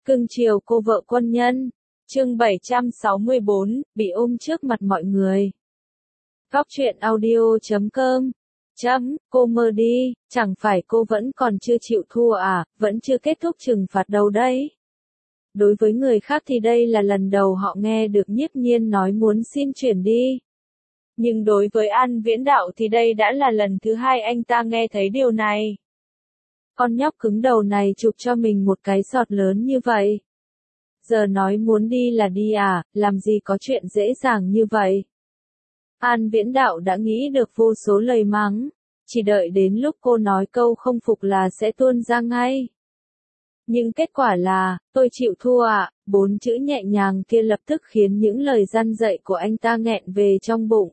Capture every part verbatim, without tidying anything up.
Cưng chiều cô vợ quân nhân. Chương bảy trăm sáu mươi bốn, bị ôm trước mặt mọi người. Góc truyện audio chấm com. Chấm, cô mơ đi, chẳng phải cô vẫn còn chưa chịu thua à, vẫn chưa kết thúc trừng phạt đâu đấy. Đối với người khác thì đây là lần đầu họ nghe được Nhiếp Nhiên nói muốn xin chuyển đi. Nhưng đối với An Viễn Đạo thì đây đã là lần thứ hai anh ta nghe thấy điều này. Con nhóc cứng đầu này chụp cho mình một cái sọt lớn như vậy. Giờ nói muốn đi là đi à, làm gì có chuyện dễ dàng như vậy. An Viễn Đạo đã nghĩ được vô số lời mắng, chỉ đợi đến lúc cô nói câu không phục là sẽ tuôn ra ngay. Nhưng kết quả là, tôi chịu thua ạ, à, bốn chữ nhẹ nhàng kia lập tức khiến những lời răn dạy của anh ta nghẹn về trong bụng.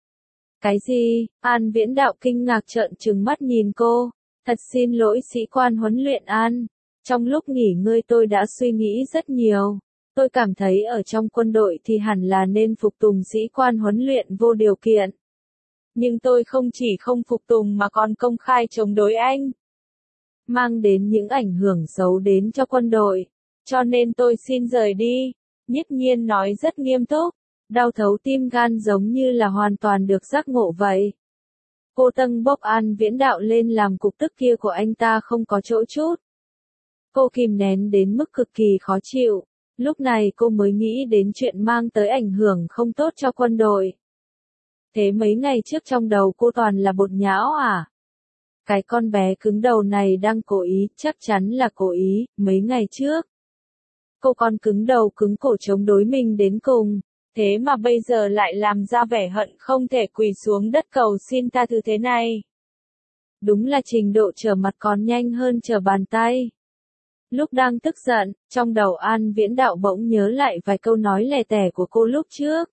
Cái gì? An Viễn Đạo kinh ngạc trợn trừng mắt nhìn cô. Thật xin lỗi sĩ quan huấn luyện An. Trong lúc nghỉ ngơi tôi đã suy nghĩ rất nhiều. Tôi cảm thấy ở trong quân đội thì hẳn là nên phục tùng sĩ quan huấn luyện vô điều kiện. Nhưng tôi không chỉ không phục tùng mà còn công khai chống đối anh. Mang đến những ảnh hưởng xấu đến cho quân đội. Cho nên tôi xin rời đi. Nhiếp Nhiên nói rất nghiêm túc. Đau thấu tim gan giống như là hoàn toàn được giác ngộ vậy. Cô tâng bốc An Viễn Đạo lên làm cục tức kia của anh ta không có chỗ chút. Cô kìm nén đến mức cực kỳ khó chịu. Lúc này cô mới nghĩ đến chuyện mang tới ảnh hưởng không tốt cho quân đội. Thế mấy ngày trước trong đầu cô toàn là bột nhão à? Cái con bé cứng đầu này đang cố ý, chắc chắn là cố ý, mấy ngày trước. Cô còn cứng đầu cứng cổ chống đối mình đến cùng. Thế mà bây giờ lại làm ra vẻ hận không thể quỳ xuống đất cầu xin tha thứ thế này. Đúng là trình độ trở mặt còn nhanh hơn trở bàn tay. Lúc đang tức giận, trong đầu An Viễn Đạo bỗng nhớ lại vài câu nói lẻ tẻ của cô lúc trước.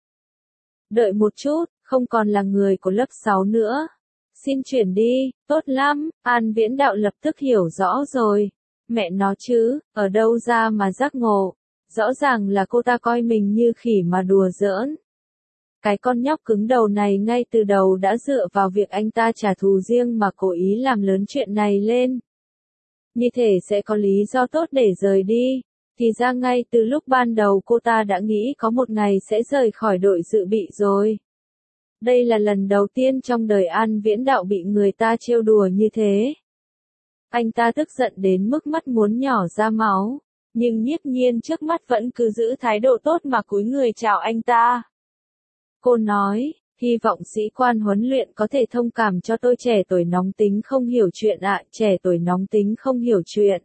Đợi một chút, không còn là người của lớp sáu nữa. Xin chuyển đi, tốt lắm, An Viễn Đạo lập tức hiểu rõ rồi. Mẹ nó chứ, ở đâu ra mà giác ngộ. Rõ ràng là cô ta coi mình như khỉ mà đùa giỡn. Cái con nhóc cứng đầu này ngay từ đầu đã dựa vào việc anh ta trả thù riêng mà cố ý làm lớn chuyện này lên. Như thể sẽ có lý do tốt để rời đi. Thì ra ngay từ lúc ban đầu cô ta đã nghĩ có một ngày sẽ rời khỏi đội dự bị rồi. Đây là lần đầu tiên trong đời An Viễn Đạo bị người ta trêu đùa như thế. Anh ta tức giận đến mức mắt muốn nhỏ ra máu. Nhưng Nhiếp Nhiên trước mắt vẫn cứ giữ thái độ tốt mà cúi người chào anh ta. Cô nói, hy vọng sĩ quan huấn luyện có thể thông cảm cho tôi trẻ tuổi nóng tính không hiểu chuyện ạ, à, trẻ tuổi nóng tính không hiểu chuyện.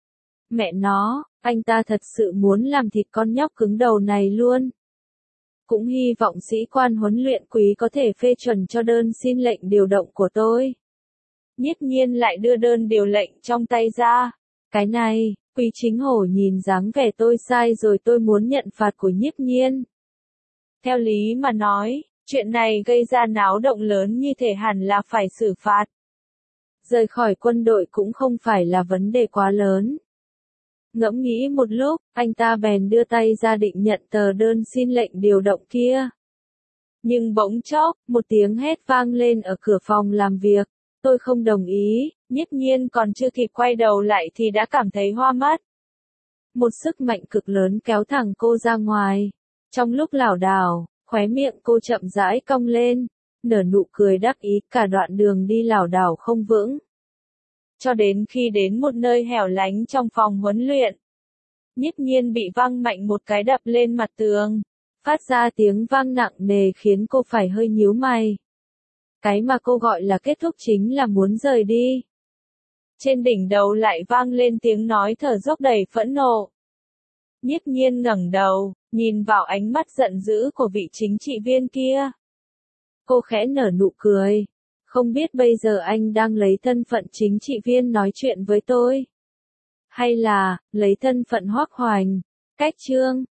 Mẹ nó, anh ta thật sự muốn làm thịt con nhóc cứng đầu này luôn. Cũng hy vọng sĩ quan huấn luyện quý có thể phê chuẩn cho đơn xin lệnh điều động của tôi. Nhiếp Nhiên lại đưa đơn điều lệnh trong tay ra. Cái này... Quý Chính Hổ nhìn dáng vẻ tôi sai rồi tôi muốn nhận phạt của Nhiếp Nhiên. Theo lý mà nói, chuyện này gây ra náo động lớn như thể hẳn là phải xử phạt. Rời khỏi quân đội cũng không phải là vấn đề quá lớn. Ngẫm nghĩ một lúc, anh ta bèn đưa tay ra định nhận tờ đơn xin lệnh điều động kia. Nhưng bỗng chốc, một tiếng hét vang lên ở cửa phòng làm việc. Tôi không đồng ý. Nhiếp Nhiên còn chưa kịp quay đầu lại thì đã cảm thấy hoa mắt. Một sức mạnh cực lớn kéo thẳng cô ra ngoài. Trong lúc lảo đảo, khóe miệng cô chậm rãi cong lên, nở nụ cười đắc ý, cả đoạn đường đi lảo đảo không vững. Cho đến khi đến một nơi hẻo lánh trong phòng huấn luyện. Nhiếp Nhiên bị văng mạnh một cái đập lên mặt tường. Phát ra tiếng vang nặng nề khiến cô phải hơi nhíu mày. Cái mà cô gọi là kết thúc chính là muốn rời đi. Trên đỉnh đầu lại vang lên tiếng nói thở dốc đầy phẫn nộ. Nhiếp Nhiên ngẩng đầu, nhìn vào ánh mắt giận dữ của vị chính trị viên kia. Cô khẽ nở nụ cười. Không biết bây giờ anh đang lấy thân phận chính trị viên nói chuyện với tôi. Hay là, lấy thân phận Hoắc Hoành. Cách chương,